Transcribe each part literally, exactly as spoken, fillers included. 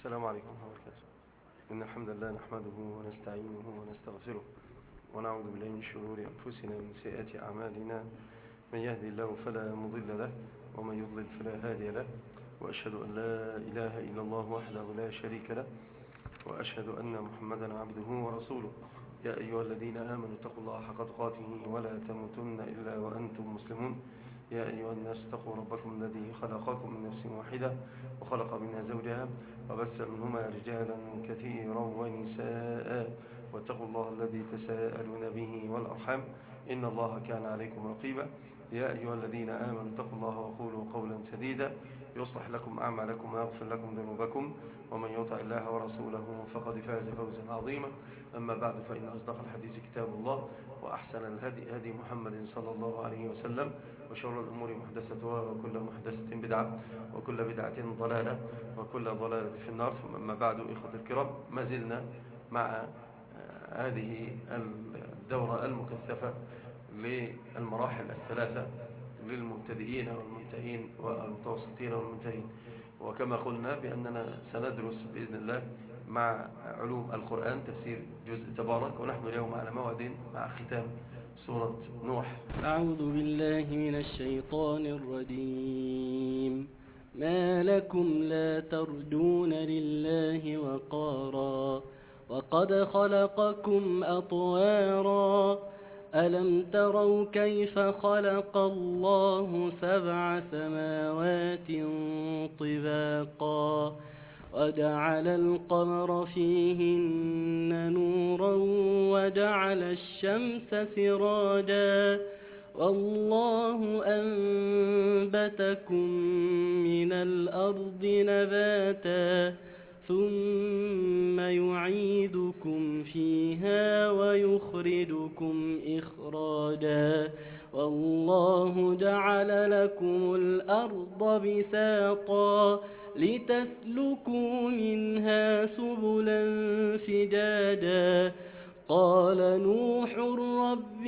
السلام عليكم ورحمة الله وبركاته. إن الحمد لله نحمده ونستعينه ونستغفره ونعوذ بالله من شرور أنفسنا ومن سيئات أعمالنا. من يهدي الله فلا مضل له ومن يضلل فلا هادي له، وأشهد أن لا إله إلا الله وحده لا شريك له، وأشهد أن محمدا عبده ورسوله. يا أيها الذين آمنوا اتقوا الله حق تقاته ولا تموتن إلا وأنتم مسلمون. يا أيها الناس اتقوا ربكم الذي خلقكم من نفس واحدة وخلق منها زوجها وبث منهما رجالا كثيرا ونساء، واتقوا الله الذي تساءلون به والأرحام إن الله كان عليكم رقيبا. يا أيها الذين آمنوا اتقوا الله وقولوا قولا سديدا يصلح لكم أعمالكم ويغفر لكم ذنوبكم، ومن يطع الله ورسوله فقد فاز فوزا عظيما. أما بعد، فإن أصدق الحديث كتاب الله، وأحسن الهدي هدي محمد صلى الله عليه وسلم، وشر الأمور محدثتها وكل محدثة بدعة وكل بدعة ضلالة وكل ضلالة في النار. ثم أما بعد، إخوة الكرام، ما زلنا مع هذه الدورة المكثفة للمراحل الثلاثة للمبتدئين والمنتهين والمتوسطين والمنتهين. وكما قلنا بأننا سندرس بإذن الله مع علوم القرآن تفسير جزء تبارك، ونحن اليوم على موعد مع ختام سورة نوح. أعوذ بالله من الشيطان الرجيم. ما لكم لا ترجون لله وقارا وقد خلقكم أطوارا ألم تروا كيف خلق الله سبع سماوات طباقا وجعل القمر فيهن نورا وجعل الشمس سراجا والله أنبتكم من الأرض نباتا ثم يعيدكم فيها ويخرجكم إخراجا والله جعل لكم الأرض بساطا لتسلكوا منها سبلا فجاجا. قال نوح رب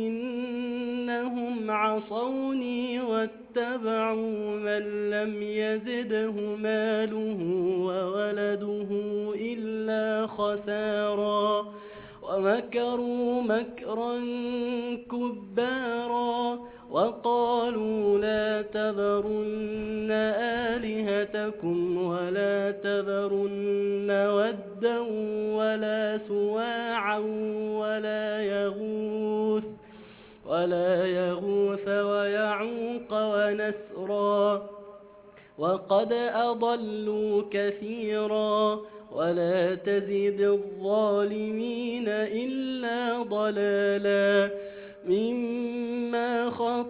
إنهم عصوني واتبعوا من لم يزده ماله وولده إلا خسارا ومكروا مكرا كبارا وقالوا لا تذرن آلهتكم ولا تذرن ودا ولا سواعا ولا يغوث ولا يغوث ويعوق ونسرا وقد أضلوا كثيرا ولا تزد الظالمين إلا ضلالا مما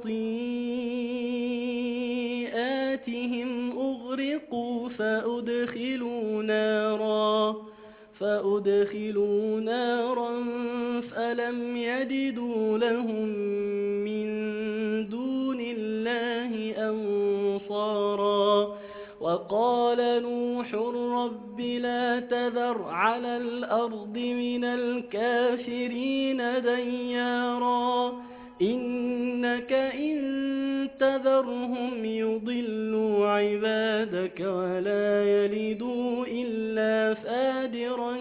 خطيئاتهم أغرقوا فأدخلوا نارا فأدخلوا نارا فلم يجدوا لهم من دون الله أنصارا. وقال نوح رب لا تذر على الأرض من الكافرين ديارا إنك إن تذرهم يضلوا عبادك ولا يلدوا إلا فاجرا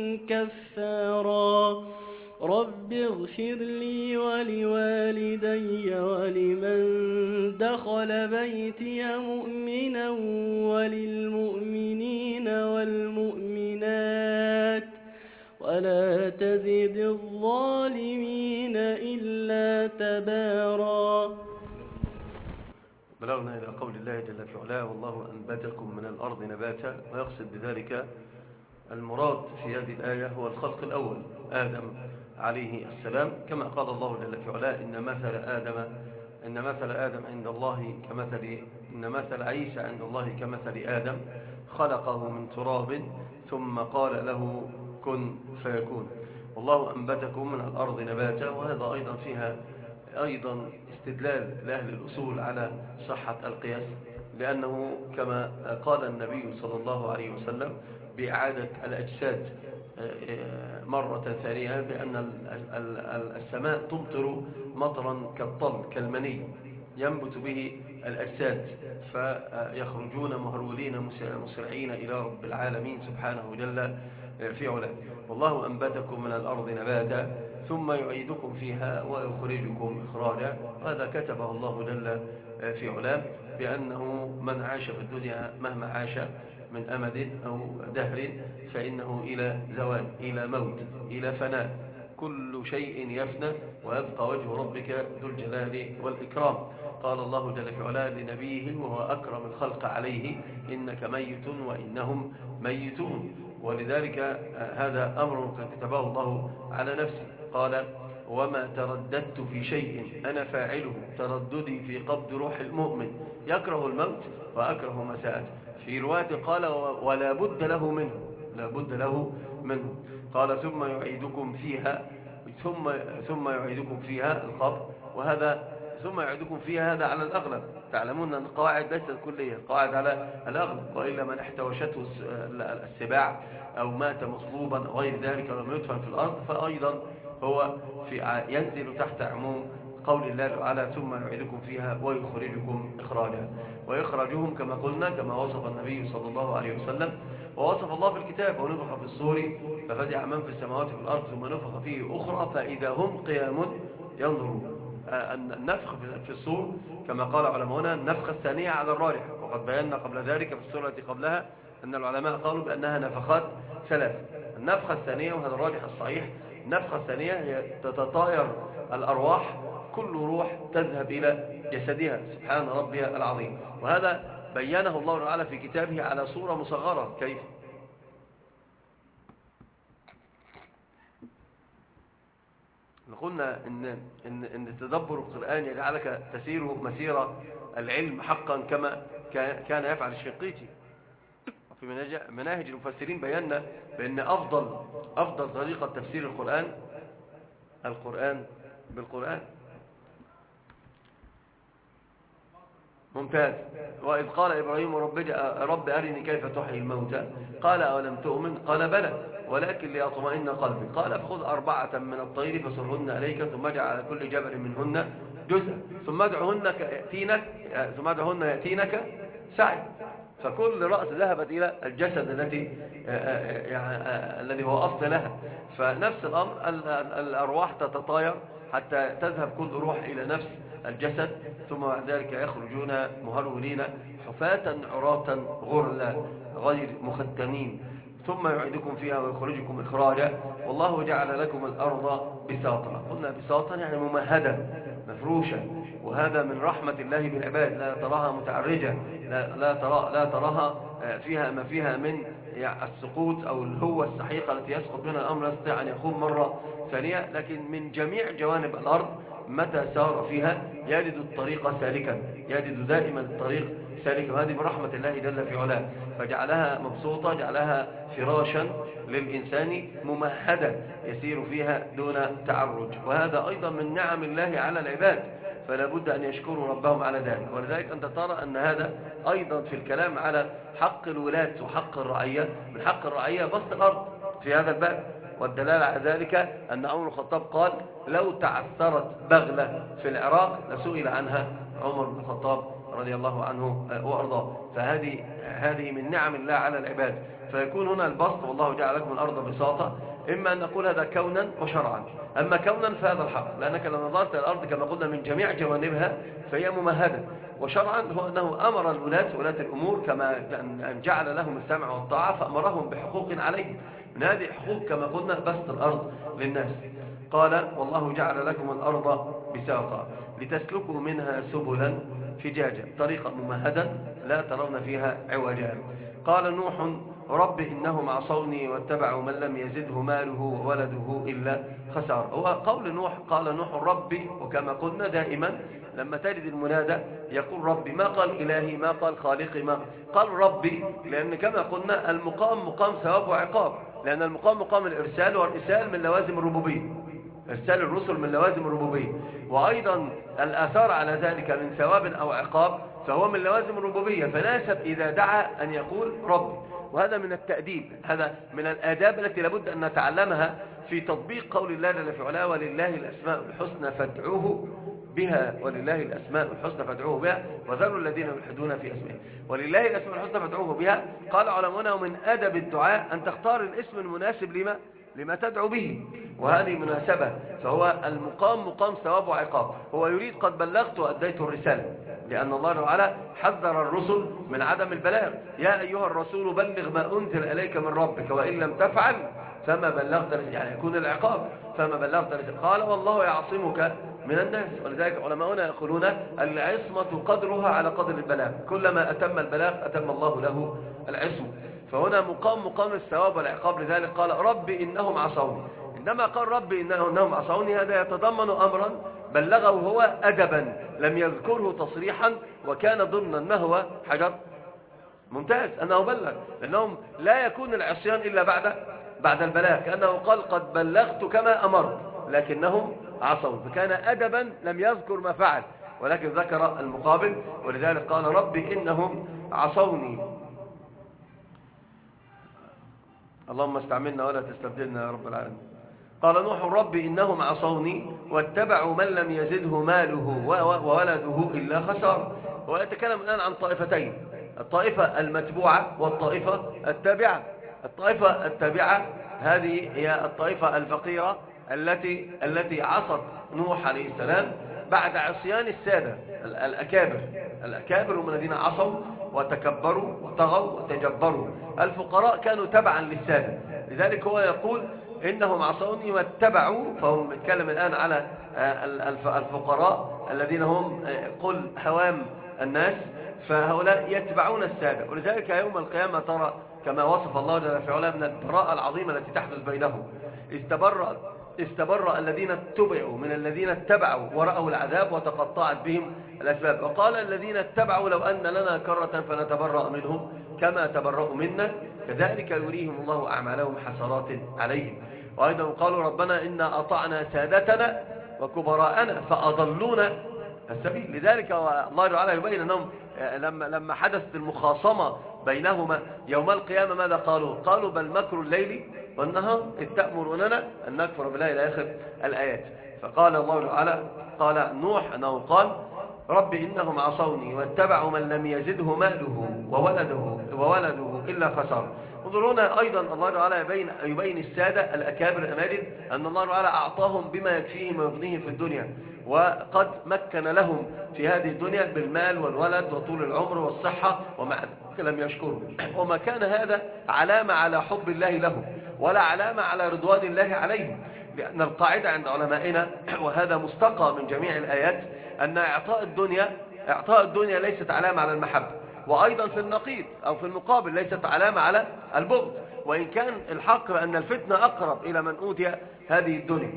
كفارا. رب اغفر لي ولوالدي ولمن دخل بيتي مؤمنا وللمؤمنين والمؤمنات ولا تزد الظالمين إلا تبارا. بلغنا إلى قول الله جل في علاه والله أنبتكم من الأرض نباتا، ويقصد بذلك المراد في هذه الآية هو الخلق الأول آدم عليه السلام، كما قال الله جل في علاه إن مثل آدم إن مثل آدم عند الله كمثل إن مثل عيسى عند الله كمثل آدم خلقه من تراب ثم قال له كن فيكون. والله أنبتكم من الأرض نباتا، وهذا أيضا فيها أيضا استدلال لأهل الأصول على صحة القياس، لأنه كما قال النبي صلى الله عليه وسلم بإعادة الأجساد مرة ثانية بأن السماء تمطر مطرا كالطل كالمني ينبت به الأجساد، فيخرجون مهرولين مسرعين إلى رب العالمين سبحانه جل في علاه. والله أنبتكم من الأرض نباتا ثم يعيدكم فيها ويخرجكم إخراجا. هذا كتبه الله جل في علاه بأنه من عاش في الدنيا مهما عاش من أمد أو دهر فإنه إلى زوال، إلى موت، إلى فناء، كل شيء يفنى ويبقى وجه ربك ذو الجلال والإكرام. قال الله جل في علاه لنبيه وهو أكرم الخلق عليه: إنك ميت وإنهم ميتون. ولذلك هذا أمر كتبه الله على نفسه. قال: وما ترددت في شيء أنا فاعله ترددي في قبض روح المؤمن يكره الموت وأكره مساءته. في رواية قال: ولا بد له منه، لا بد له منه. قال: ثم يعيدكم فيها ثم ثم يعيدكم فيها القبر. وهذا ثم يعيدكم فيها هذا على الأغلب، تعلمون أن القواعد ليست كلية، القواعد على الأغلب، وإلا من احتوشته السباع أو مات مصلوبا أو غير ذلك ولم يدفن في الأرض فأيضا هو في ينزل تحت عموم قول الله تعالى: ثم يعيدكم فيها ويخرجكم إخراجا. ويخرجهم كما قلنا كما وصف النبي صلى الله عليه وسلم ووصف الله في الكتاب: ونفخ في الصور ففزع من في السماوات وفي الأرض ثم نفخ فيه أخرى فإذا هم قيام ينظرون. النفخ في الصور كما قال علماؤنا النفخة الثانية على الراجح، وقد بينا قبل ذلك في السورة التي قبلها أن العلماء قالوا بأنها نفخات ثلاث. النفخة الثانية وهذا الراجح الصحيح، النفخة الثانية هي تتطاير الأرواح، كل روح تذهب إلى جسدها سبحان ربي العظيم. وهذا بينه الله تعالى في كتابه على صورة مصغرة. كيف؟ قلنا إن, إن, إن تدبر القرآن يجعلك تسير مسيرة العلم حقا كما كان يفعل الشنقيطي. في مناهج المفسرين بينا بأن أفضل, أفضل طريقة تفسير القرآن القرآن بالقرآن. ممتاز. وإذ قال إبراهيم: رب, رب أرني كيف تحيي الموتى قال: أولم تؤمن قال: بلى ولكن ليطمئن قلبي قال: فخذ أربعة من الطير فصرهن عليك ثم اجعل على كل جبل منهن جزءا ثم ادعهن يأتينك ثم ادعهن يأتينك سعي. فكل رأس ذهبت إلى الجسد التي الذي هو أصل لها. فنفس الأمر الأرواح تتطاير حتى تذهب كل روح إلى نفس الجسد، ثم بعد ذلك يخرجون مهرولين حفاة عراة غرلا غير مختنين. ثم يعيدكم فيها ويخرجكم إخراجا. والله جعل لكم الأرض بساطا. قلنا بساطا يعني ممهدة مفروشة، وهذا من رحمة الله بالعباد. لا تراها متعرجة، لا, لا, ترى لا تراها فيها ما فيها من السقوط أو الهوة السحيقة التي يسقط منها الأمر يستطيع أن يقوم مرة ثانية، لكن من جميع جوانب الأرض متى سار فيها يجد الطريق سالكا، يجد دائما الطريق سالكا. وهذه من رحمة الله جل في علاه، فجعلها مبسوطة، جعلها فراشا للإنسان ممهدة يسير فيها دون تعرج. وهذا أيضا من نعم الله على العباد، فلا بد أن يشكروا ربهم على ذلك. ولذلك أنت ترى أن هذا أيضا في الكلام على حق الولاة وحق الرعية، من حق الرعية بسط الأرض في هذا الباب. والدلالة على ذلك أن عمر الخطاب قال: لو تعثرت بغلة في العراق لسئل عنها عمر بن الخطاب رضي الله عنه وأرضاه. فهذه هذه من نعم الله على العباد. فيكون هنا البسط: والله جعل لكم الأرض بساطة. إما أن نقول هذا كونا وشرعا. أما كونا فهذا الحق، لأنك لو نظرت الأرض كما قلنا من جميع جوانبها فهي ممهدة. وشرعا هو أنه أمر الولاة ولاة الأمور كما أن جعل لهم السمع والطاعة فأمرهم بحقوق عليهم. من هذه الحقوق كما قلنا بسط الأرض للناس. قال: والله جعل لكم الأرض بساطا لتسلكوا منها سبلا فجاجا، طريقة ممهدة لا ترون فيها عوجا. قال نوح: رب إنهم عصوني واتبعوا من لم يزده ماله وولده إلا خسار. هو قول نوح، قال نوح ربي، وكما قلنا دائما لما تجد المنادى يقول ربي، ما قال إلهي، ما قال خالقي، ما قال ربي، لأن كما قلنا المقام مقام ثواب وعقاب، لأن المقام مقام الإرسال، والإرسال من لوازم الربوبية، إرسال الرسل من لوازم الربوبية، وأيضا الآثار على ذلك من ثواب أو عقاب فهو من لوازم الربوبية. فناسب إذا دعا أن يقول ربي. وهذا من التأديب، هذا من الآداب التي لابد أن نتعلمها في تطبيق قول الله جل في علاه: ولله الأسماء الحسنى فادعوه بها ولله الأسماء الحسنى فادعوه بها وذروا الذين يلحدون في اسمه. ولله الأسماء الحسنى فادعوه بها. قال علماؤنا ومن أدب الدعاء أن تختار الاسم المناسب لما لما تدعو به، وهذه مناسبة. فهو المقام مقام ثواب وعقاب. هو يريد قد بلغت وأديت الرسالة، لأن الله تعالى حذر الرسل من عدم البلاغ. يا أيها الرسول بلغ ما أنزل إليك من ربك وإن لم تفعل فما بلغت رسالة، يعني يكون العقاب فما بلغت رسالة. قال والله يعصمك من الناس. ولذلك علماؤنا يقولون العصمة قدرها على قدر البلاغ، كلما أتم البلاغ أتم الله له العصمة. فهنا مقام مقام الثواب والعقاب. لذلك قال رب إنهم عصوني. إنما قال رب إنهم عصوني هذا يتضمن أمرا بلغه هو أدبا لم يذكره تصريحا، وكان ضمنا ما هو حجر ممتاز أنه بلغ، لأنهم لا يكون العصيان إلا بعد بعد البلاغ، كأنه قال قد بلغت كما أمرت لكنهم عصوا، فكان أدبا لم يذكر ما فعل ولكن ذكر المقابل. ولذلك قال رب إنهم عصوني. اللهم استعملنا ولا تستبدلنا يا رب العالمين. قال نوح رب إنهم عصوني واتبعوا من لم يزده ماله وولده إلا خسار. ويتكلم الآن عن طائفتين، الطائفة المتبوعة والطائفة التابعة. الطائفة التابعة هذه هي الطائفة الفقيرة التي التي عصت نوح عليه السلام بعد عصيان السادة الأكابر. الأكابر هم الذين عصوا وتكبروا وطغوا وتجبروا. الفقراء كانوا تبعا للسادة. لذلك هو يقول إنهم عصوني واتبعوا، فهم يتكلم الآن على الفقراء الذين هم قل هوام الناس، فهؤلاء يتبعون السادة. ولذلك يوم القيامة ترى كما وصف الله جل في علاه من البراءة العظيمة التي تحدث بينهم. استبرأ استبرأ الذين اتبعوا من الذين اتبعوا ورأوا العذاب وتقطعت بهم الأسباب. وقال الذين اتبعوا لو أن لنا كرة فنتبرأ منهم كما تبرأوا منا كذلك يريهم الله أعمالهم حسرات عليهم. وأيضا قالوا ربنا إنا أطعنا سادتنا وكبراءنا فأضلونا السبيل. لذلك الله تعالى يبين أنهم لما لما حدثت المخاصمة بينهما يوم القيامة ماذا قالوا؟ قالوا بل مكر الليل والنهار إذ تأمروننا أن نكفر بالله إلى آخر الآيات. فقال الله تعالى قال نوح أنه قال رب إنهم عصوني واتبعوا من لم يزده ماله وولده وولده إلا خسار. انظرونا أيضا الله تعالى يبين, يبين السادة الأكابر الأماجد أن الله تعالى أعطاهم بما يكفيهم ويغنيهم في الدنيا، وقد مكن لهم في هذه الدنيا بالمال والولد وطول العمر والصحة، ومع ذلك لم يشكروا. وما كان هذا علامة على حب الله لهم ولا علامة على رضوان الله عليهم، لأن القاعدة عند علمائنا وهذا مستقى من جميع الآيات أن إعطاء الدنيا إعطاء الدنيا ليست علامة على المحبة، وأيضا في النقيض أو في المقابل ليست علامة على البغض، وإن كان الحق بأن الفتنة أقرب إلى من أوتي هذه الدنيا.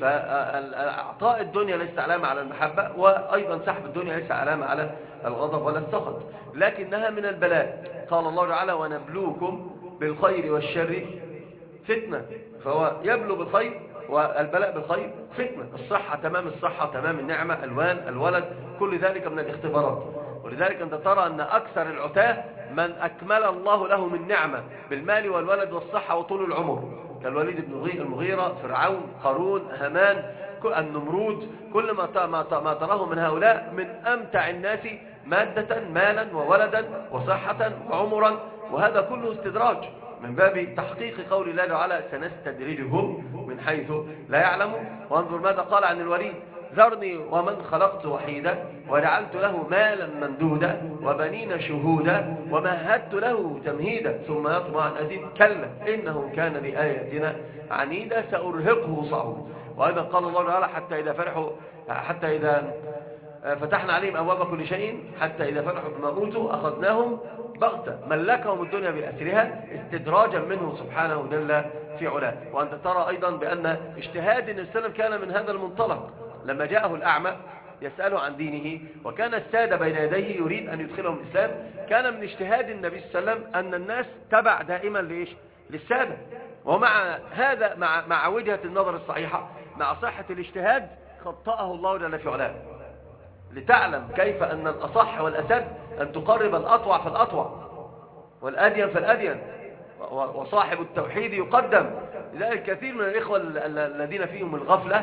فإعطاء الدنيا ليست علامة على المحبة، وأيضا سحب الدنيا ليس علامة على الغضب ولا السخط، لكنها من البلاء. قال الله تعالى ونبلوكم بالخير والشر فتنة، فهو يبلو بالخير والبلاء بالخير فتنة. الصحة تمام الصحة تمام النعمة الوان الولد كل ذلك من الاختبارات. ولذلك أنت ترى أن أكثر العتاة من أكمل الله له من نعمة بالمال والولد والصحة وطول العمر، كالوليد بن المغيرة، فرعون، قارون، هامان، النمرود، كل ما ما تراه من هؤلاء من أمتع الناس مادة مالا وولدا وصحة وعمرا، وهذا كله استدراج من باب تحقيق قول الله تعالى سنستدرجهم من حيث لا يعلمون. وانظر ماذا قال عن الوليد ذرني ومن خلقت وحيدا وجعلت له مالا ممدودا وبنين شهودا ومهدت له تمهيدا ثم يطمع أن أزيد كلا إنه كان لآياتنا عنيدا سأرهقه صعودا. وأيضا قال الله تعالى حتى إذا فرحوا حتى إذا فتحنا عليهم أبواب كل شيء حتى إذا فرحوا بما أوتوا أخذناهم بغتة ملكهم الدنيا بأسرها استدراجا منه سبحانه جل في علاه. وأنت ترى أيضا بأن اجتهاد النبي صلى الله عليه وسلم كان من هذا المنطلق. لما جاءه الأعمى يسأله عن دينه وكان السادة بين يديه يريد أن يدخلهم الإسلام، كان من اجتهاد النبي صلى الله عليه وسلم أن الناس تبع دائما ليش؟ للسادة. ومع هذا مع, مع وجهة النظر الصحيحة مع صحة الاجتهاد خطأه الله جل في علاه، لتعلم كيف أن الأصح والأسد أن تقرب الأطوع فالأطوع والأدين فالأدين، وصاحب التوحيد يقدم. لذلك كثير من الإخوة الذين فيهم الغفلة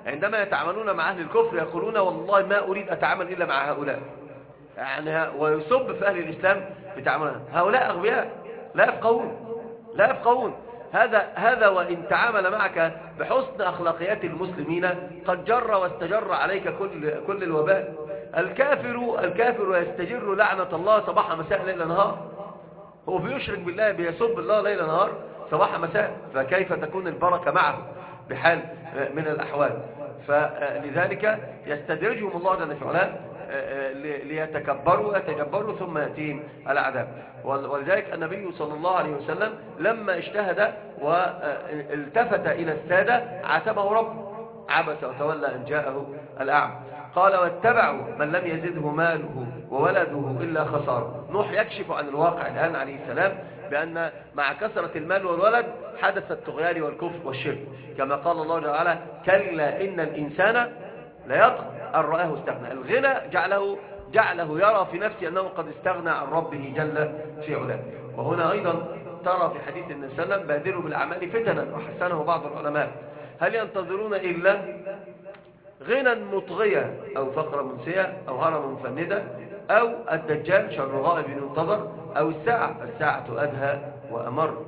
عندما يتعاملون مع أهل الكفر يقولون والله ما أريد أتعامل إلا مع هؤلاء، يعني ويصب في أهل الإسلام بتعاملها. هؤلاء أغبياء لا يفقهون لا يفقهون هذا هذا وإن تعامل معك بحسن أخلاقيات المسلمين قد جر واستجر عليك كل كل الوباء. الكافر الكافر يستجر لعنة الله صباح مساء ليل نهار، هو بيشرك بالله بيسب الله ليل نهار صباح مساء، فكيف تكون البركة معه بحال من الأحوال؟ فلذلك يستدرجهم الله جل وعلا ليتكبروا يتجبروا ثم يأتيهم العذاب. ولذلك النبي صلى الله عليه وسلم لما اجتهد والتفت إلى السادة عاتبه ربه، عبس وتولى أن جاءه الأعمى. قال واتبعوا من لم يزده ماله وولده إلا خسارة. نوح يكشف عن الواقع الآن عليه السلام بأن مع كثرة المال والولد حدث الطغيان والكفر والشرك، كما قال الله جل وعلا كلا إن الإنسان ليطغى أن رآه استغنى. الغنى جعله جعله يرى في نفسه أنه قد استغنى عن ربه جل في علاه. وهنا أيضا ترى في حديث النبي صلى الله عليه وسلم بادروا بالأعمال فتنا، وحسنه بعض العلماء. هل ينتظرون إلا غنى مطغية أو فقرا منسية أو هرما مفندة أو الدجال شر غائب ينتظر أو الساعة الساعة أدهى وأمر؟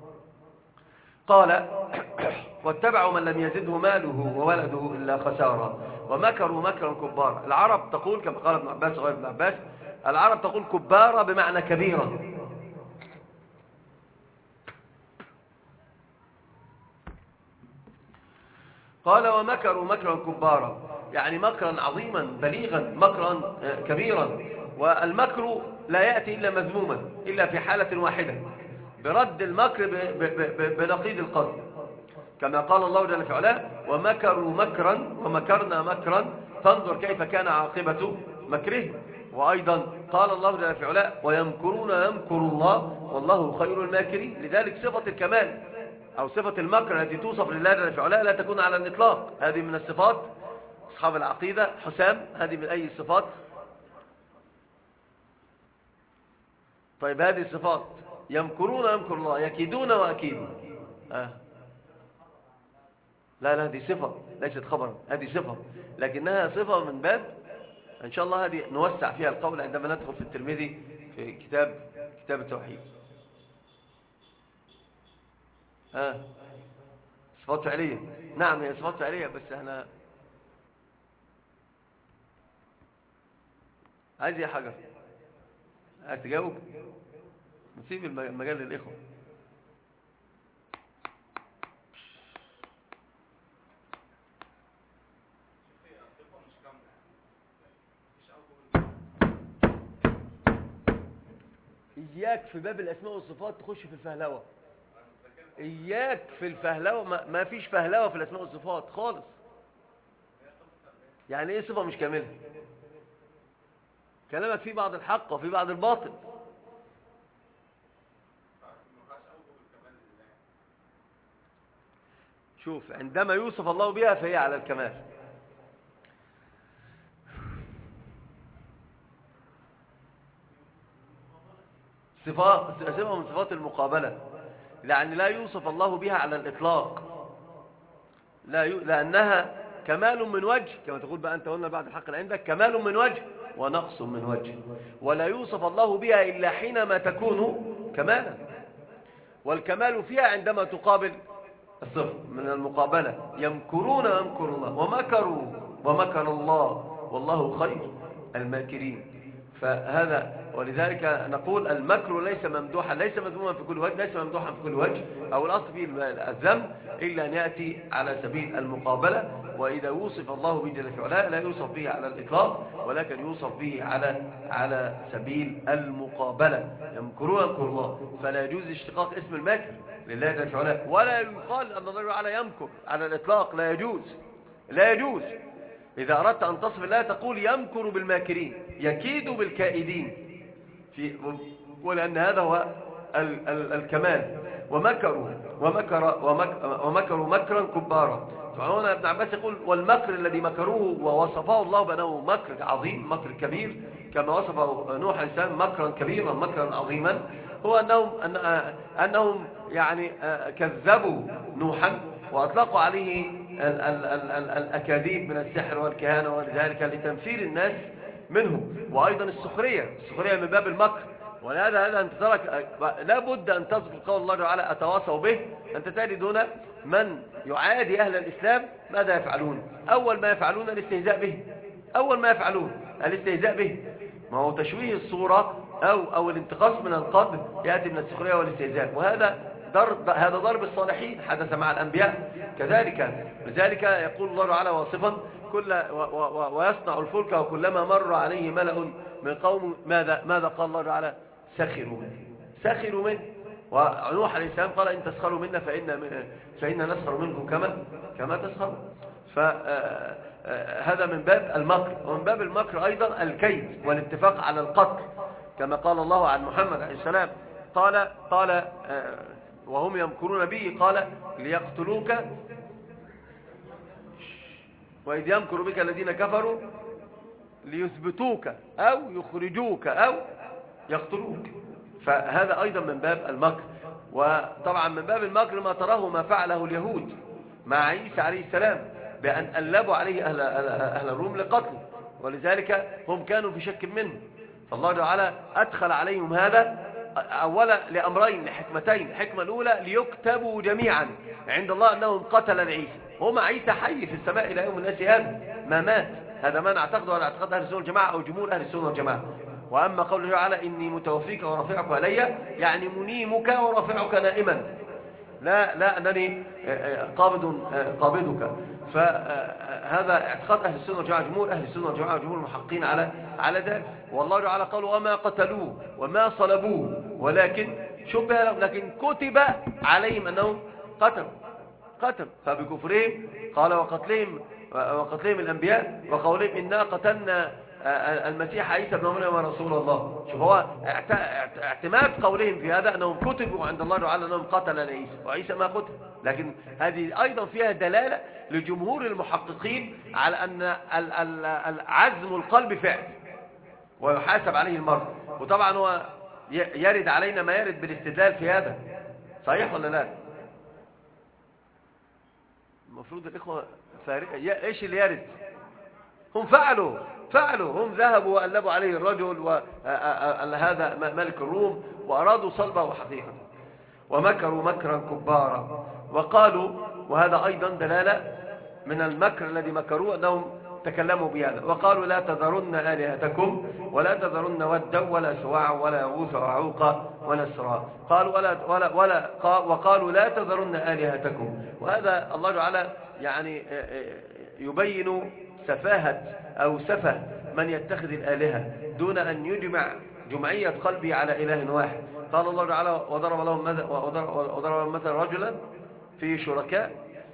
قال واتبعوا من لم يزده ماله وولده إلا خسارة ومكروا مكرا كبارا. العرب تقول كما قال ابن عباس وغير ابن عباس، العرب تقول كبارة بمعنى كبيرة. قال ومكروا مكرا كبارا، يعني مكرا عظيما بليغا مكرا كبيرا. والمكر لا يأتي إلا مذموما إلا في حالة واحدة، برد المكر بنقيض القصد، كما قال الله جل في علاه ومكروا مكرا ومكرنا مكرا فانظر كيف كان عاقبة مكره. وأيضا قال الله جل في علاه ويمكرون يمكر الله والله خير الماكرين. لذلك صفة الكمال أو صفة المكر التي توصف لله جل في علاه لا تكون على الإطلاق. هذه من الصفات أصحاب العقيدة. حسام هذه من أي الصفات؟ طيب هذه الصفات يمكرون يمكر الله يكيدون وأكيدوا. آه. لا لا هذه صفة ليست خبرا، هذه صفة لكنها صفة من باب إن شاء الله هذه نوسع فيها القول عندما ندخل في الترمذي في كتاب كتاب التوحيد. ها آه. صفات فعلية، نعم هي صفات فعلية، بس احنا عايز ايه حاجة عايز تجاوب؟ نسيب المجال للإخوة. إياك في باب الأسماء والصفات تخش في الفهلوة، إياك في الفهلوة. ما, ما فيش فهلوة في الأسماء والصفات خالص. يعني إيه صفة مش كاملة؟ كلامك في بعض الحق وفي بعض الباطل. شوف عندما يوصف الله بها فهي على الكمال. صفات صفة من صفات المقابلة، يعني لا يوصف الله بها على الإطلاق، لا ي... لأنها كمال من وجه، كما تقول بقى أنت قلنا بعد الحق اللي عندك كمال من وجه ونقص من وجه، ولا يوصف الله بها إلا حينما تكون كمالا. والكمال فيها عندما تقابل الصفة من المقابلة. يمكرون يمكر الله ومكروا ومكر الله والله خير الماكرين. فهذا ولذلك نقول المكر ليس ممدوحا ليس مذموما في كل وجه، ليس ممدوحا في كل وجه، أو الأصل فيه الذم إلا أن يأتي على سبيل المقابلة. وإذا وصف الله به جل في علاه لا يوصف به على الإطلاق ولكن يوصف به على على سبيل المقابلة. يمكرون يمكر الله، فلا يجوز اشتقاق اسم الماكر لله جل في علاه، ولا يقال أن الله تعالى يمكر على الإطلاق، لا يجوز لا يجوز. إذا أردت أن تصف الله تقول يمكر بالماكرين يكيد بالكائدين، في ولأن هذا هو ال ال الكمال. ومكروا ومكر ومك ومكروا مكرا كبارا. فهنا ابن عباس يقول والمكر الذي مكروه ووصفه الله بأنه مكر عظيم مكر كبير، كما وصفه نوح عليه السلام مكرا كبيرا مكرا عظيما، هو أنهم, أن أنهم يعني كذبوا نوحا وأطلقوا عليه ال ال ال ال الأكاذيب من السحر والكهانة ولذلك لتنفير الناس منه. وأيضا السخرية، السخرية من باب المكر. ولهذا هذا أنت ترك لا بد أن تذكر قول الله تعالى أتواصوا به. أنت تجد هنا من يعادي أهل الإسلام ماذا يفعلون؟ أول ما يفعلون الاستهزاء به، أول ما يفعلون الاستهزاء به. ما هو تشويه الصورة أو أو الانتقاص من القدر يأتي من السخرية والاستهزاء، وهذا ضرب، هذا ضرب الصالحين حدث مع الأنبياء كذلك. لذلك يقول الله تعالى واصفا كل و و ويصنع الفلك وكلما مر عليه ملأ من قوم ماذا ماذا قال الله تعالى؟ سخروا منه، سخروا منه. ونوح عليه السلام قال إن تسخروا منا فإن فإن نسخر منكم كما كما تسخروا. فهذا من باب المكر. ومن باب المكر أيضا الكيد والاتفاق على القتل، كما قال الله عن محمد عليه السلام قال قال وهم يمكرون به قال ليقتلوك وإذ يمكر بك الذين كفروا ليثبتوك أو يخرجوك أو يقتلوك. فهذا أيضا من باب المكر. وطبعا من باب المكر ما تراه ما فعله اليهود مع عيسى عليه السلام بأن ألبوا عليه أهل, أهل الروم لقتله، ولذلك هم كانوا في شك منه. فالله تعالى أدخل عليهم هذا أولا لأمرين، لحكمتين. الحكمة الأولى ليكتبوا جميعا عند الله أنهم قتل عيسى، وما عيسى حي في السماء إلى يوم الناس هذا ما مات. هذا ما نعتقده على اعتقاد أهل السنة والجماعة أو جمهور أهل السنة والجماعة. وأما قوله تعالى إني متوفيك ورافعك علي، يعني منيمك ورافعك نائما، لا لا أنني قابض قابضك. فهذا اعتقاد أهل السنة والجماعة، جمهور أهل السنة والجماعة وجمهور المحققين على على ذلك. والله تعالى قال وما قتلوه وما صلبوه ولكن شبه لهم، لكن كتب عليهم أنهم قتلوا قتل. فبكفرهم قال وقتلهم وقتلهم الأنبياء وقولهم إنا قتلنا المسيح عيسى ابن مريم رسول الله. شوف هو اعتماد قولهم في هذا أنهم كتبوا عند الله تعالى أنهم قتل عيسى، وعيسى ما قتل. لكن هذه أيضا فيها دلالة لجمهور المحققين على أن عزم القلب فعل ويحاسب عليه المرء. وطبعا هو يرد علينا ما يرد بالاستدلال في هذا، صحيح ولا لا؟ المفروض الإخوة فارق. إيش اللي يرد؟ هم فعلوا فعلوا هم ذهبوا وقلبوا عليه الرجل وهذا ملك الروم وأرادوا صلبه حقيقة، ومكروا مكرا كبارا. وقالوا، وهذا أيضا دلالة من المكر الذي مكروه، أنهم تكلموا بهذا وقالوا لا تذرن آلهتكم ولا تذرن ودا ولا سواع ولا يغوث ويعوق ونسرا. قالوا ولا ولا ولا وقالوا لا تذرن آلهتكم. وهذا الله تعالى يعني يبين سفاهة أو سفه من يتخذ الآلهة دون أن يجمع جمعية قلبه على إله واحد. قال الله تعالى وضرب لهم مثلا وضرب مثلا رجلا في شركاء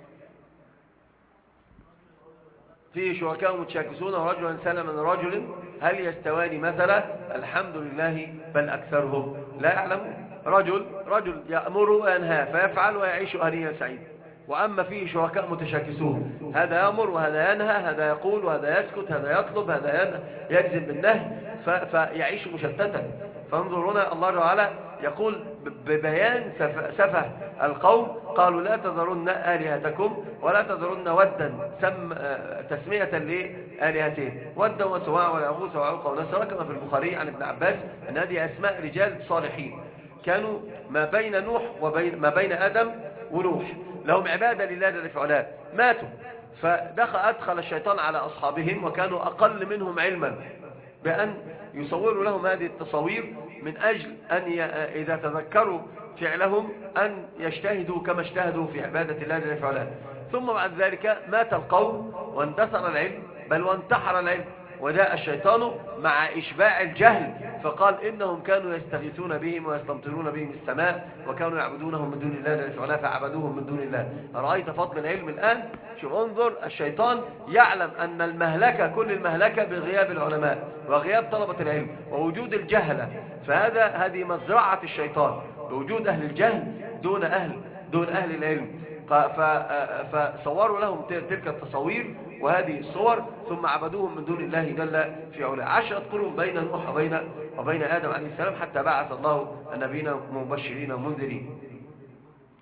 في شركاء متشاكسون ورجلا سلما من رجل هل يستواني مثلا الحمد لله بل أكثرهم لا يعلمون. رجل رجل يأمر وينهى فيفعل ويعيش هنيا سعيدا، وأما فيه شركاء متشاكسون، هذا يأمر وهذا ينهى، هذا يقول وهذا يسكت، هذا يطلب هذا يجزم بالنهي، فيعيش مشتتا. فانظر هنا الله تعالى يقول ببيان سفه القوم قالوا لا تذرن آلهتكم ولا تذرن ودا، سم تسمية لآلهتين ودا وسواع ولا يغوث ويعوق ونسرا، كما في البخاري عن ابن عباس أن هذه أسماء رجال صالحين كانوا ما بين نوح وبين ما بين آدم ونوح، لهم عبادة لله جل في علاه، ماتوا فدخل أدخل الشيطان على أصحابهم وكانوا أقل منهم علما بأن يصوروا لهم هذه التصوير من أجل أن ي... إذا تذكروا فعلهم أن يجتهدوا كما اجتهدوا في عبادة الله جل في علاه. ثم بعد ذلك مات القوم واندثر العلم بل وانتحر العلم، وجاء الشيطان مع إشباع الجهل فقال إنهم كانوا يستغيثون بهم ويستمطرون بهم السماء وكانوا يعبدونهم من دون الله جل وعلا فعبدوهم من دون الله. رأيت فضل العلم الآن؟ شوف انظر، الشيطان يعلم أن المهلكة كل المهلكة بغياب العلماء وغياب طلبة العلم ووجود الجهلة، فهذا هذه مزرعة الشيطان بوجود أهل الجهل دون أهل دون أهل العلم. فصوروا لهم تلك التصوير وهذه الصور ثم عبدوهم من دون الله جل في علاه. عشرة قرون بين نوح وبين وبين آدم عليه السلام حتى بعث الله النبيين مبشرين ومنذرين.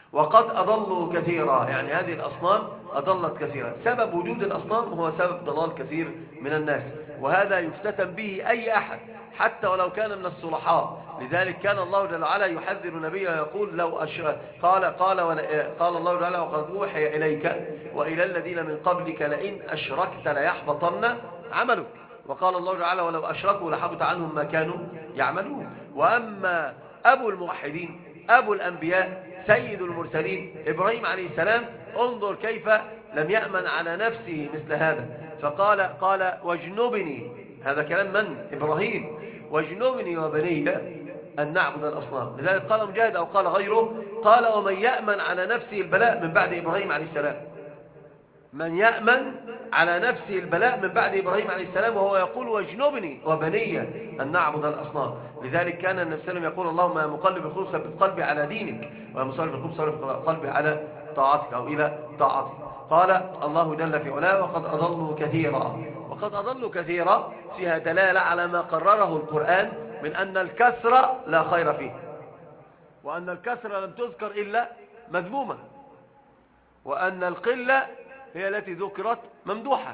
وقد أضلوا كثيرا، يعني هذه الأصنام أضلت كثيرا. سبب وجود الأصنام هو سبب ضلال كثير من الناس، وهذا يفتتن به أي أحد حتى ولو كان من الصلحاء. لذلك كان الله جل وعلا يحذر نبيه يقول لو أش... قال قال قال الله جل وعلا وقد أوحي إليك وإلى الذين من قبلك لئن أشركت ليحبطن عملك. وقال الله جل وعلا ولو أشركوا لحبط عنهم ما كانوا يعملون. وأما أبو الموحدين أبو الأنبياء سيد المرسلين إبراهيم عليه السلام، انظر كيف لم يأمن على نفسه مثل هذا، فقال قال واجنبني، هذا كلام من؟ إبراهيم، واجنبني وبني أن نعبد الأصنام. لذلك قال مجاهد أو قال غيره، قال ومن يأمن على نفسه البلاء من بعد إبراهيم عليه السلام، من يأمن على نفسه البلاء من بعد إبراهيم عليه السلام وهو يقول واجنبني وبني أن نعبد الأصنام. لذلك كان النبي صلى الله عليه وسلم يقول اللهم يا مقلب القلوب ثبت قلبي على دينك ويا مصرف القلوب صرف قلبي على طاعتك أو إلى طاعتك. قال الله جل في علاه وقد أضلوا كثيرا. وقد أضلوا كثيرا فيها دلالة على ما قرره القرآن من أن الكثرة لا خير فيه، وأن الكثرة لم تذكر إلا مذمومة، وأن القلة هي التي ذكرت ممدوحة.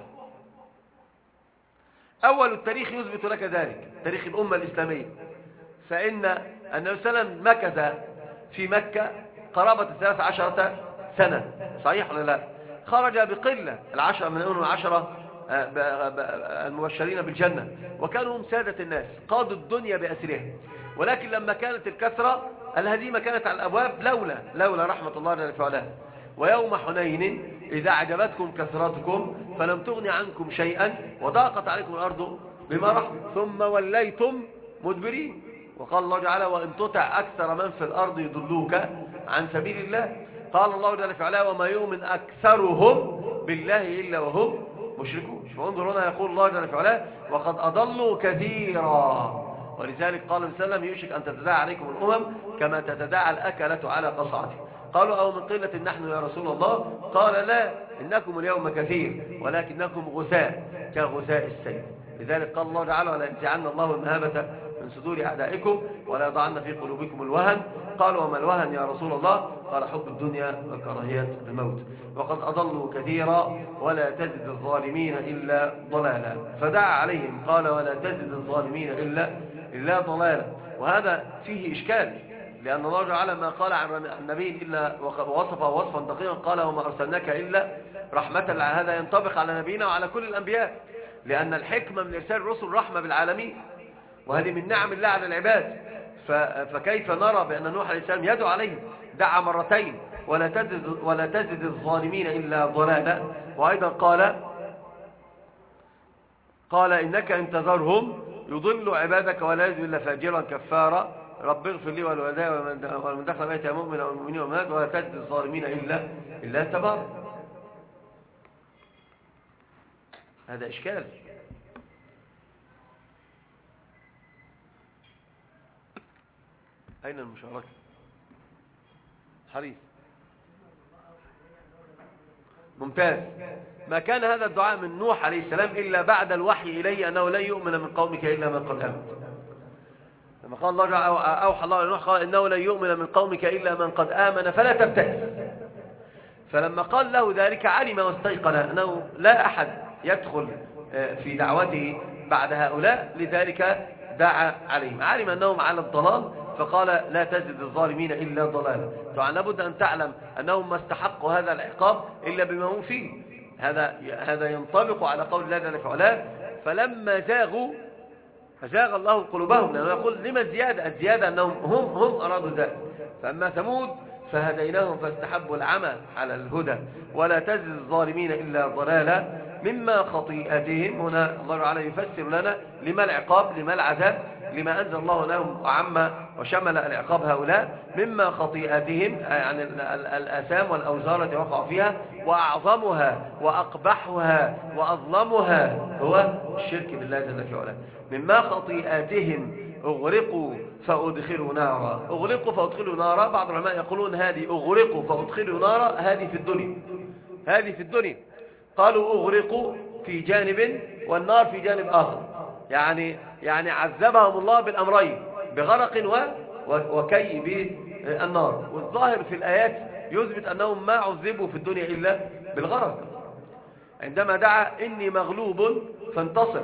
أول التاريخ يثبت لك ذلك، تاريخ الأمة الإسلامية، فإن النبي صلى الله عليه وسلم مكث في مكة قرابة ثلاث عشرة سنة، صحيح ولا لا؟ خرج بقلة، العشرة من أول العشرة المبشرين بالجنة، وكانوا هم سادة الناس قادوا الدنيا بأسرها. ولكن لما كانت الكثرة الهزيمة كانت على الأبواب لولا لولا رحمة الله جل في علاه. ويوم حنين إذا أعجبتكم كثرتكم فلم تغن عنكم شيئا وضاقت عليكم الأرض بما رحمت ثم وليتم مدبرين. وقال الله تعالى وإن تطع أكثر من في الأرض يضلوك عن سبيل الله. قال الله جل في علاه وما يؤمن أكثرهم بالله إلا وهم مشركون. فانظر هنا يقول الله جل في علاه وقد أضلوا كثيرا. ولذلك قال صلى الله عليه وسلم يوشك أن تتداعى عليكم الأمم كما تتداعى الأكلة على قصعته. قالوا أو من قلة نحن يا رسول الله؟ قال لا، إنكم اليوم كثير ولكنكم غثاء كغثاء السيل. لذلك قال الله تعالى ولا ينزعن الله المهابة من صدور أعدائكم ولا يضعن في قلوبكم الوهن. قالوا وما الوهن يا رسول الله؟ قال حب الدنيا وكراهية الموت. وقد أضلوا كثيرا ولا تزد الظالمين إلا ضلالا. فدعا عليهم قال ولا تزد الظالمين إلا إلا ضلالا. وهذا فيه إشكال، لأن الله تعالى ما قال عن النبي إلا ووصفه وصفا دقيقا، قال وما أرسلناك إلا رحمة. هذا ينطبق على نبينا وعلى كل الأنبياء، لأن الحكمة من إرسال الرسل رحمة بالعالمين، وهذه من نعم الله على العباد. فكيف نرى بأن نوح عليه السلام يدعو عليهم، دعا مرتين ولا تزد, ولا تزد الظالمين إلا ضلالا. وأيضا قال قال إنك إن تذرهم يضل عبادك ولا يزد إلا فاجرا كفارا رب اغفر لي والوالدي ومن دخل بيتي مؤمنا والمؤمنين والمؤمنات ولا تزد الظالمين إلا إلا تبارك. هذا إشكال. أين المشاركة؟ حريص ممتاز. ما كان هذا الدعاء من نوح عليه السلام إلا بعد الوحي إليه أنه لن يؤمن من قومك إلا من قد آمن. لما قال الله أوحى الله لنوح قال إنه لن يؤمن من قومك إلا من قد آمن فلا تبتئس. فلما قال له ذلك علم واستيقن أنه لا أحد يدخل في دعوته بعد هؤلاء، لذلك دعا عليهم. علم أنهم على الضلال فقال لا تزد الظالمين إلا ضلالا. طبعا لابد أن تعلم أنهم ما استحقوا هذا العقاب إلا بما هم فيه. هذا هذا ينطبق على قول الله جل في علاه فلما زاغوا فزاغ الله قلوبهم، لأنه يقول لما الزيادة؟ الزيادة أنهم هم هم أرادوا ذلك. فأما ثمود فهديناهم فاستحبوا العمى على الهدى ولا تزد الظالمين إلا ضلالا مما خطيئتهم. هنا الله تعالى يفسر لنا لما العقاب، لما العذاب، لما أنزل الله لهم وعم وشمل العقاب هؤلاء مما خطيئتهم، يعني الآثام والأوزار التي وقعوا فيها، وأعظمها وأقبحها وأظلمها هو الشرك بالله جل في علاه. مما خطيئاتهم أغرقوا فأدخلوا نارا. أغرقوا فأدخلوا نارا، بعض العلماء يقولون هذه أغرقوا فأدخلوا نارا هذه في الدنيا، هذه في الدنيا. قالوا أغرقوا في جانب والنار في جانب آخر، يعني يعني عذبهم الله بالأمرين، بغرق وكي بالنار. والظاهر في الآيات يثبت أنهم ما عذبوا في الدنيا إلا بالغرق. عندما دعا إني مغلوب فانتصر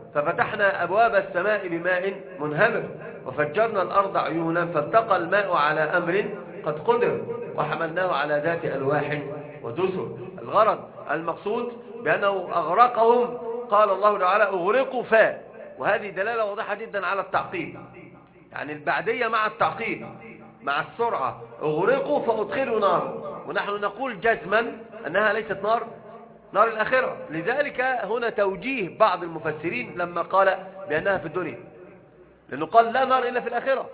ففتحنا أبواب السماء بماء منهمر وفجرنا الأرض عيونا فالتقى الماء على أمر قد قدر وحملناه على ذات ألواح ودسر. الغرض المقصود بأنه أغرقهم. قال الله تعالى أغرقوا فاء، وهذه دلالة واضحة جدا على التعقيب، يعني البعدية مع التعقيب مع السرعة. أغرقوا فأدخلوا نار، ونحن نقول جزما أنها ليست نار نار الآخرة. لذلك هنا توجيه بعض المفسرين لما قال بأنها في الدنيا، لأنه قال لا نار إلا في الآخرة،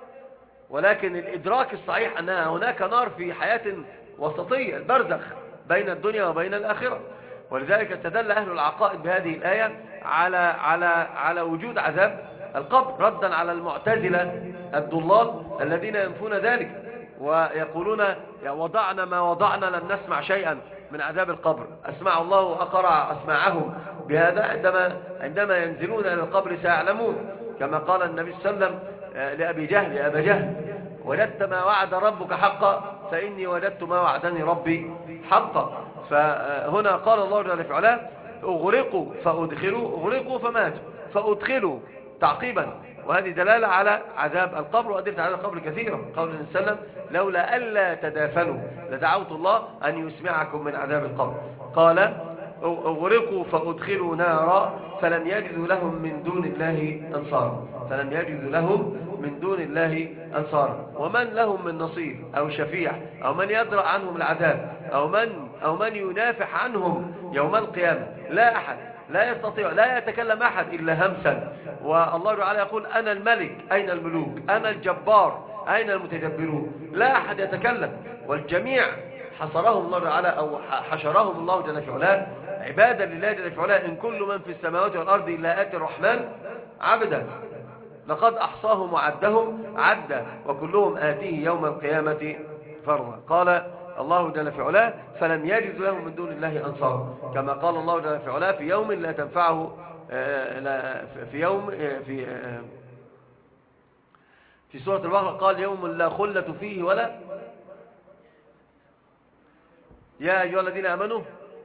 ولكن الإدراك الصحيح أنها هناك نار في حياة وسطية، البرزخ بين الدنيا وبين الآخرة. ولذلك استدل أهل العقائد بهذه الآية على على على وجود عذاب القبر، ردا على المعتزلة الضلال الذين ينفون ذلك ويقولون وضعنا ما وضعنا لم نسمع شيئا من عذاب القبر. أسمع الله وأقرع أسماعهم بهذا عندما عندما ينزلون إلى القبر سيعلمون، كما قال النبي صلى الله عليه وسلم لأبي جهل يا أبا جهل وجدت ما وعد ربك حقا فإني وجدت ما وعدني ربي حقا. فهنا قال الله جل في علاه أغرقوا فأدخلوا، أغرقوا فماتوا فأدخلوا تعقيبا، وهذه دلالة على عذاب القبر. وأدلت على القبر كثيرا، قول النبي صلى الله عليه وسلم لولا ألا تدافنوا لدعوت الله أن يسمعكم من عذاب القبر. قال أغرقوا فأدخلوا نارا فلم يجدوا لهم من دون الله أنصارا، فلم يجدوا لهم من دون الله أنصارا. ومن لهم من نصير أو شفيع أو من يدرأ عنهم العذاب أو من أو من ينافح عنهم يوم القيامة؟ لا أحد، لا يستطيع، لا يتكلم أحد إلا همسا. والله تعالى يقول أنا الملك أين الملوك، أنا الجبار أين المتجبرون. لا أحد يتكلم، والجميع حصرهم الله تعالى أو حشرهم الله جل في علاه عبادا لله جل في علاه. إن كل من في السماوات والأرض إلا آتي الرحمن عبدا لقد أحصاهم وعدهم عدا وكلهم آتيه يوم القيامة فرضا. قال الله جل في علاه فلم يجد لهم من دون الله أنصار، كما قال الله جل في علاه في يوم لا تنفعه في يوم في في سورة البقرة قال يوم لا خلة فيه ولا يا أيها الذين آمنوا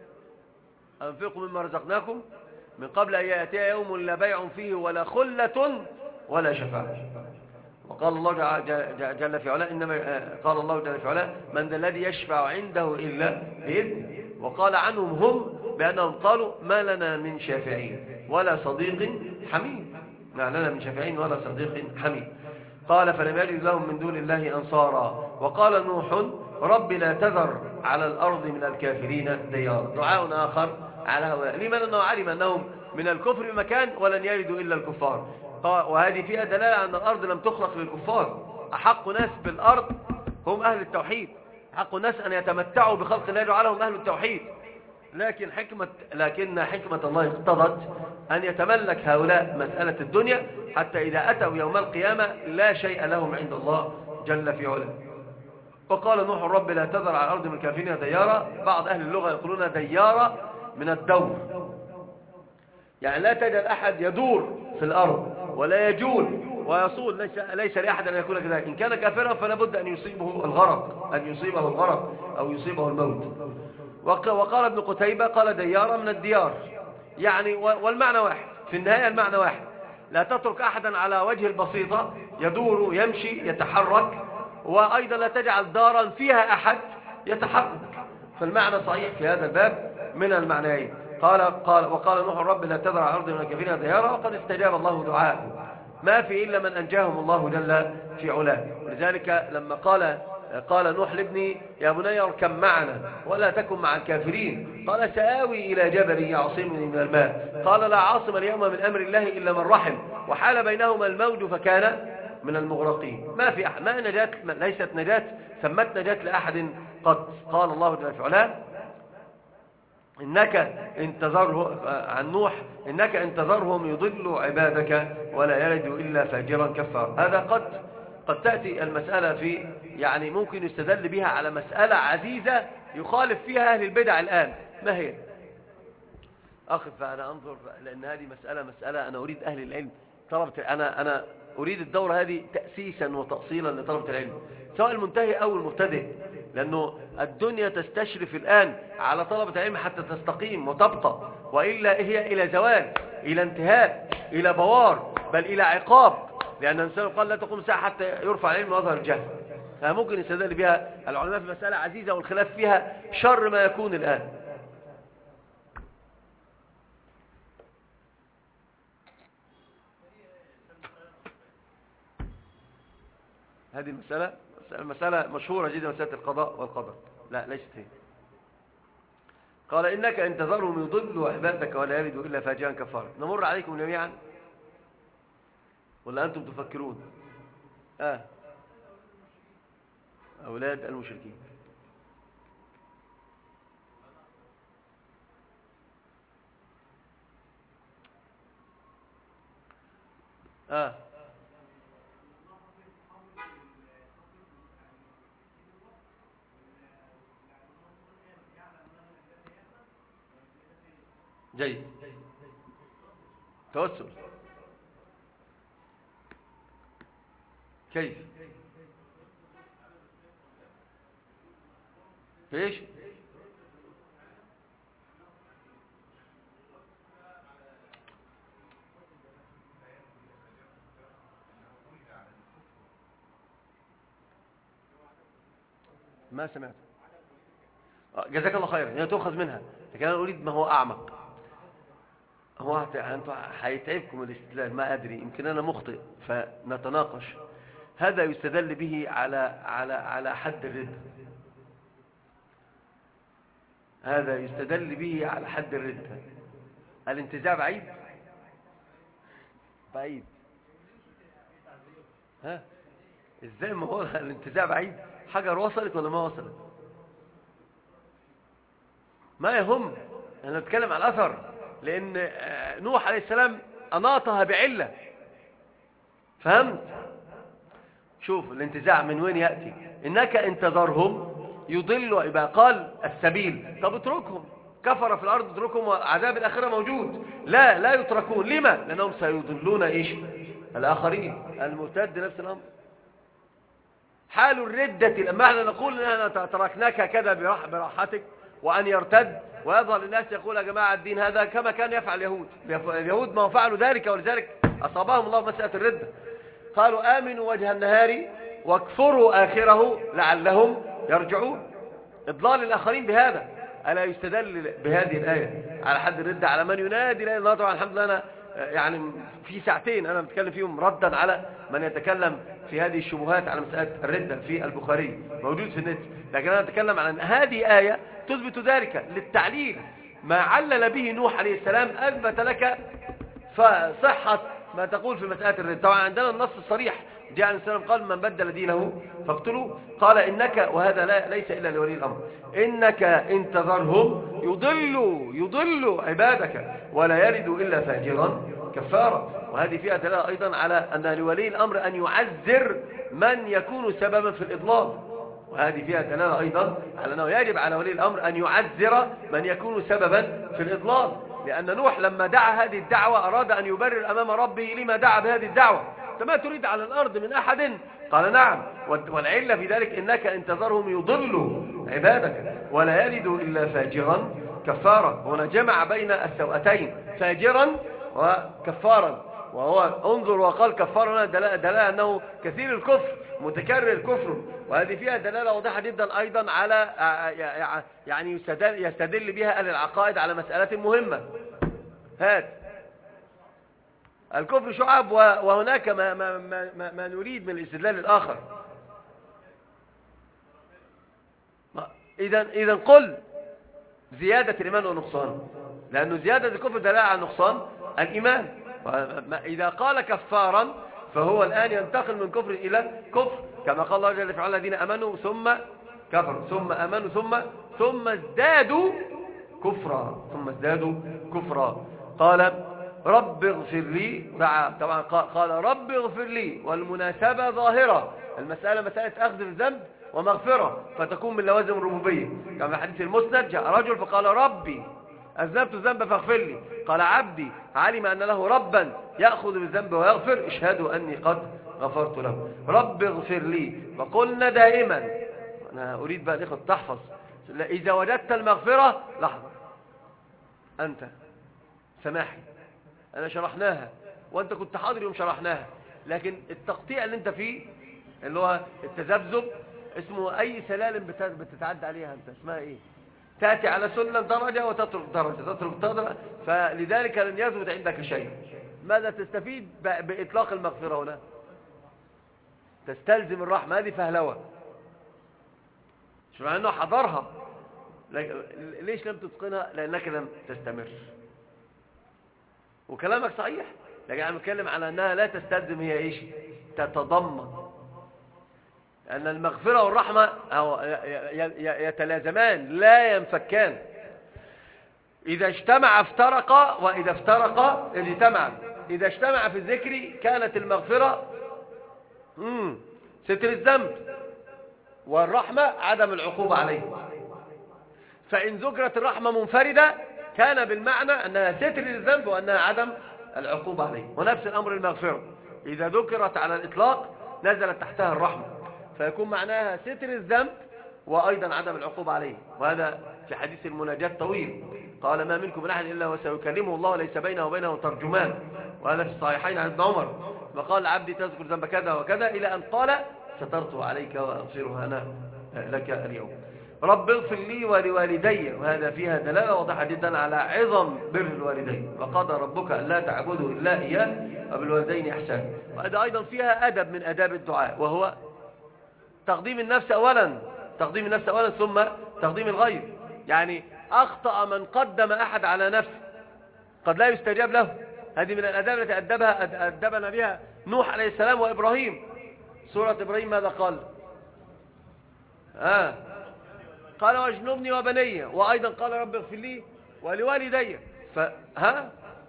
أنفقوا مما رزقناكم من قبل أن يأتي يوم لا بيع فيه ولا خلة ولا شفاعة. وقال الله جل في علاه إنما قال الله جل في علاه من ذا الذي يشفع عنده إلا بإذنه. وقال عنهم هم بأنهم قالوا ما لنا من شافعين ولا صديق حميم، ما لنا من شافعين ولا صديق حميم. قال فلم يجد لهم من دون الله أنصارا. وقال نوح رب لا تذر على الأرض من الكافرين ديارا. دعاء آخر على هؤلاء، لمن أنه علم أنهم من الكفر بمكان ولن يردوا إلا الكفار. وهذه فيها دلالة أن الأرض لم تخلق للكفار. أحق ناس بالأرض هم أهل التوحيد، أحق ناس أن يتمتعوا بخلق الله تعالى هم أهل التوحيد. لكن حكمة لكن حكمة الله اقتضت أن يتملك هؤلاء مسألة الدنيا حتى إذا أتوا يوم القيامة لا شيء لهم عند الله جل في علاه. وقال نوح رب لا تذر على الأرض من الكافرين ديارا. بعض أهل اللغة يقولون ديارا من الدور، يعني لا تجد أحد يدور في الأرض ولا يجول ويصول، ليس, ليس لأحد أن يكون كذلك. إن كان كافرا فلا بد أن يصيبه الغرق أن يصيبه الغرق أو يصيبه الموت. وقال ابن قتيبة قال ديارا من الديار، يعني والمعنى واحد، في النهاية المعنى واحد. لا تترك أحدا على وجه البسيطة يدور يمشي يتحرك، وأيضا لا تجعل دارا فيها أحد يتحرك. فالمعنى صحيح في هذا الباب من المعنيين. قال قال وقال نوح رب لا تذر على الأرض من الكافرين ديارا. وقد استجاب الله دعاءه، ما في إلا من أنجاهم الله جل في علاه. ولذلك لما قال قال نوح لابني يا بني اركب معنا ولا تكن مع الكافرين، قال سآوي إلى جبل يعصمني من الماء، قال لا عاصم اليوم من أمر الله إلا من رحم، وحال بينهما الموج فكان من المغرقين. ما في أحد، ما نجاة، ليست نجاة ثمت نجاة لأحد قد. قال الله جل في علاه إنك انتظره عن نوح إنك انتظرهم يضلوا عبادك ولا يلدوا إلا فاجرا كفارا. هذا قد قد تأتي المسألة في يعني ممكن يستدل بها على مسألة عزيزة يخالف فيها أهل البدع الآن. ما هي؟ أخذ فأنا أنظر، لأن هذه مسألة مسألة أنا أريد أهل العلم طلبة، أنا أنا أريد الدورة هذه تأسيسا وتأصيلا لطلبة العلم سواء المنتهي أو المبتدئ، لأنه الدنيا تستشرف الآن على طلبة العلم حتى تستقيم وتبقى، وإلا هي إلى زوال، إلى انتهاء، إلى بوار، بل إلى عقاب، لأن الإنسان قال لا تقوم ساعة حتى يرفع العلم ويظهر الجهل. فممكن يستدل بها العلماء في مسألة عزيزة والخلاف فيها شر ما يكون الآن. هذه المسألة مسألة مشهورة جدا، مسألة القضاء والقدر. لا، ليست هي. قال إنك إن تذرهم يضلوا عبادك ولا يلدوا إلا فاجرا كفارا. نمر عليكم جميعا ولا أنتم تفكرون؟ آه أولاد المشركين. آه جيد. توسل كيف؟ ايش؟ ما سمعت. جزاك الله خيرا. هي تؤخذ منها، لكن انا اريد ما هو اعمق. هو انتوا هيتعبكم الاستدلال، ما ادري، يمكن انا مخطئ، فنتناقش. هذا يستدل به على على على حد الردة. هذا يستدل به على حد الردة. الانتزاع بعيد بعيد. ها ازاي؟ ما هو الانتزاع بعيد. حجر وصلت ولا ما وصلت؟ ما يهم، انا نتكلم على الاثر، لان نوح عليه السلام اناطها بعلة. فهمت؟ شوف الانتزاع من وين يأتي. انك ان تذرهم يضلوا عباد، قال السبيل، طب اتركهم، كفر في الارض اتركهم، وعذاب الاخره موجود. لا لا يتركون. لما؟ لانهم سيضلون ايش؟ الاخرين. المرتد نفس الامر. حال الردة، لما احنا نقول اننا تركناك كذا براحتك، وان يرتد ويظهر للناس يقول يا جماعه الدين هذا كما كان يفعل اليهود. اليهود ما فعلوا ذلك، ولذلك اصابهم الله مسألة الردة. قالوا آمنوا وجه النهار واكفروا آخره لعلهم يرجعون. إضلال الآخرين بهذا. ألا يستدل بهذه الآية على حد الردة على من ينادي لا الله؟ طبعا الحمد لله أنا يعني في ساعتين أنا بتكلم فيهم ردا على من يتكلم في هذه الشبهات على مسألة الردة في البخاري، موجود في النت. لكن أنا أتكلم عن هذه آية تثبت ذلك للتعليل. ما علل به نوح عليه السلام أثبت لك فصحة ما تقول في مسألة الردة. طبعا عندنا النص الصريح، جاء عليه السلام قال من بدل دينه فاقتلوه. قال إنك، وهذا لا ليس إلا لولي الأمر، إنك إن تذرهم يضلوا يضلوا عبادك ولا يلدوا إلا فاجرا كفارا. وهذه فيها دلالة أيضا على أن لولي الأمر أن يعذر من يكون سببا في الإضلال. وهذه فيها دلالة أيضا على أنه يجب على ولي الأمر أن يعذر من يكون سببا في الإضلال. لأن نوح لما دعا هذه الدعوة أراد أن يبرر أمام ربه لما دعا بهذه الدعوة. فما تريد على الأرض من أحد؟ قال نعم. والعلة في ذلك إنك إن تذرهم يضلوا عبادك ولا يلدوا إلا فاجرا كفارا. هنا جمع بين السوأتين، فاجرا وكفارا. وهو انظر وقال كفارا، دلالة أنه كثير الكفر، متكرر الكفر. وهذه فيها دلالة واضحة جدا أيضا على يعني يستدل, يستدل بها أهل العقائد على مسألة مهمة. هات الكفر شعب، وهناك ما, ما, ما, ما نريد من الاستدلال الآخر. إذا إذا قل زيادة الإيمان ونقصان، لأنه زيادة الكفر دلالة على نقصان الإيمان. إذا قال كفارا فهو الآن ينتقل من كفر إلى كفر، كما قال الله جل وعلا الذين أمنوا ثم كفروا ثم أمنوا ثم ثم ازدادوا كفرا ثم ازدادوا كفرا. قال رب اغفر لي، طبعا قال رب اغفر لي، والمناسبة ظاهرة. المسألة مسألة أخذ الذنب ومغفرة، فتكون من لوازم الربوبية. كما حديث المسند جاء رجل فقال ربي أذنبت الذنب فاغفر لي، قال عبدي علم أن له ربا يأخذ بالذنب ويغفر، اشهدوا أني قد غفرت له. رب اغفر لي. وقلنا دائما أنا أريد بقى الإخوة تحفظ. إذا وجدت المغفرة لحظة، أنت سماحي أنا شرحناها وأنت كنت حاضر يوم شرحناها، لكن التقطيع اللي أنت فيه اللي هو التذبذب اسمه أي سلالم بتتعدى عليها أنت، اسمها إيه؟ تأتي على سلم درجة وتترك درجة تترك درجة، فلذلك لن يثبت عندك شيء. ماذا تستفيد بإطلاق المغفرة هنا؟ تستلزم الرحمة، هذه فهلوة، مش معنى أنه حضرها، ليش لم تتقنها؟ لأنك لم تستمر. وكلامك صحيح، لكن أنا بتكلم على أنها لا تستلزم، هي إيش؟ تتضمن أن المغفرة والرحمة يتلازمان لا ينفكان. إذا اجتمع افترقا، وإذا افترقا اجتمعا. إذا اجتمع في الذكر كانت المغفرة مم. ستر الذنب، والرحمة عدم العقوبة عليه. فإن ذكرت الرحمة منفردة كان بالمعنى أنها ستر للذنب وأنها عدم العقوبة عليه. ونفس الأمر المغفرة إذا ذكرت على الإطلاق نزلت تحتها الرحمة، فيكون معناها ستر الذنب وأيضا عدم العقوبة عليه. وهذا في حديث المناجاة طويل، قال ما منكم من أحد إلا وسيكلمه الله وليس بينه وبينه ترجمان. وهذا في الصحيحين عن ابن عمر، وقال عبدي تذكر ذنب كذا وكذا إلى أن قال سترته عليك وأغفرها أنا لك اليوم. رب اغفر لي ولوالدي، وهذا فيها دلالة واضحة جدا على عظم بر الوالدين. وقضى ربك ألا تعبدوا إلا إياه وبالوالدين إحسانا. وهذا أيضا فيها أدب من أداب الدعاء، وهو تقديم النفس أولا، تقديم النفس أولا ثم تقديم الغير. يعني أخطأ من قدم أحد على نفسه قد لا يستجاب له. هذه من الأداب التي أدبها أدبنا بها نوح عليه السلام وإبراهيم. سورة إبراهيم ماذا قال؟ آه. قال واجنبني وبني، وأيضا قال رب اغفر لي ولوالدي فها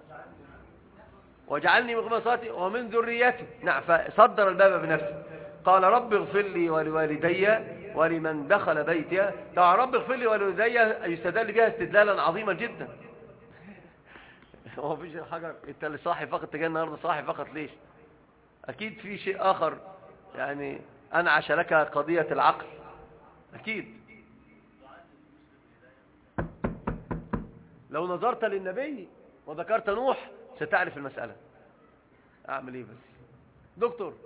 واجعلني مقيم الصلاة ومن ذريتي. نعم، فصدر الباب بنفسه، قال رب اغفر لي ولوالدي ولمن دخل بيتي. طبعا رب اغفر لي ولوالدي يستدل بها استدلالا عظيما جدا. هو فيش حاجة انت اللي صاحي فقط تجي النهارده صاحي فقط ليش؟ اكيد في شيء اخر يعني انعش لك قضية العقل اكيد. لو نظرت للنبي وذكرت نوح ستعرف المسألة. اعمل ايه بس دكتور؟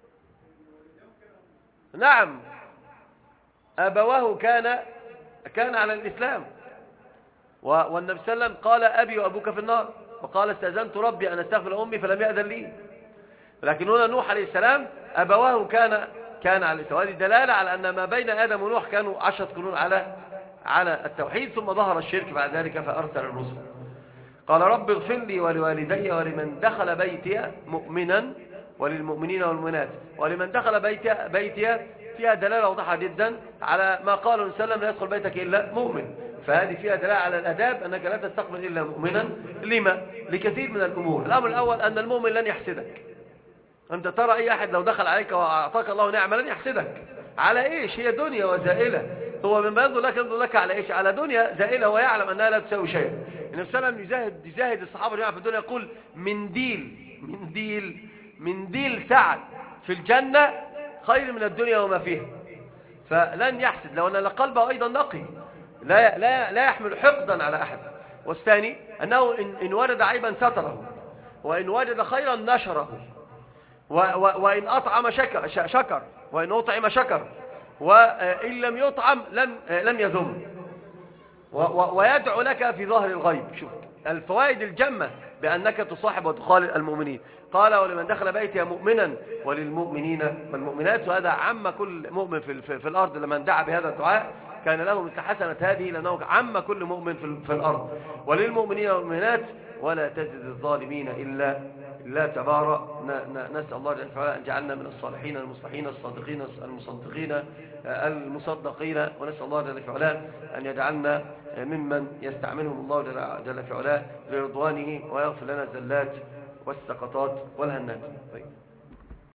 نعم، ابواه كان كان على الاسلام، والنبي صلى الله عليه وسلم قال أبي وأبوك في النار، وقال استأذنت ربي أن أستغفر أمي فلم يأذن لي. لكن هنا نوح عليه السلام أبواه كان كان على الإسلام. وهذه دلالة على أن ما بين آدم ونوح كانوا عشرة قرون على على التوحيد، ثم ظهر الشرك بعد ذلك فأرسل الرسل. قال رب اغفر لي ولوالدي ولمن دخل بيتي مؤمنا وللمؤمنين والمؤمنات. ولمن دخل بيتي بيتي فيها دلالة واضحة جدا على ما قال النبي صلى الله عليه وسلم لا يدخل بيتك إلا مؤمن. فهذه فيها دلالة على الأداب أنك لا تستقبل إلا مؤمنا. لما؟ لكثير من الأمور. الأمر الأول أن المؤمن لن يحسدك. أنت ترى أي أحد لو دخل عليك وأعطاك الله نعمة لن يحسدك. على إيش؟ هي دنيا وزائلة. هو من ينظر لك ينظر لك على إيش؟ على دنيا زائلة ويعلم أنها لا تساوي شيئا. النبي صلى الله عليه وسلم يزاهد, يزاهد الصحابة جميعا في الدنيا، يقول منديل منديل منديل سعد في الجنة خير من الدنيا وما فيها. فلن يحسد، لو أن قلبه أيضا نقي لا لا لا يحمل حقدا على أحد. والثاني أنه إن, إن وجد عيبا ستره، وإن وجد خيرا نشره، و و وإن أطعم شكر, شكر وإن أطعم شكر، وإن لم يطعم لم لم يذم، ويدعو لك في ظهر الغيب. شوف الفوائد الجمة بأنك تصاحب وتخالط المؤمنين. قال ولمن دخل بيتي مؤمنا وللمؤمنين والمؤمنات. وهذا عم كل مؤمن في, في, في الأرض. لمن دعا بهذا الدعاء كان له مثل حسنة هذه، لأنه عم كل مؤمن في, في الأرض. وللمؤمنين والمؤمنات ولا تزد الظالمين إلا لا تبارى. نسأل الله جل وعلا أن جعلنا من الصالحين المصلحين الصادقين المصدقين المصدقين. ونسأل الله جل وعلا أن يجعلنا ممن يستعملهم الله جل وعلا لرضوانه ويغفر لنا الزلات والسقطات والهنات. طيب.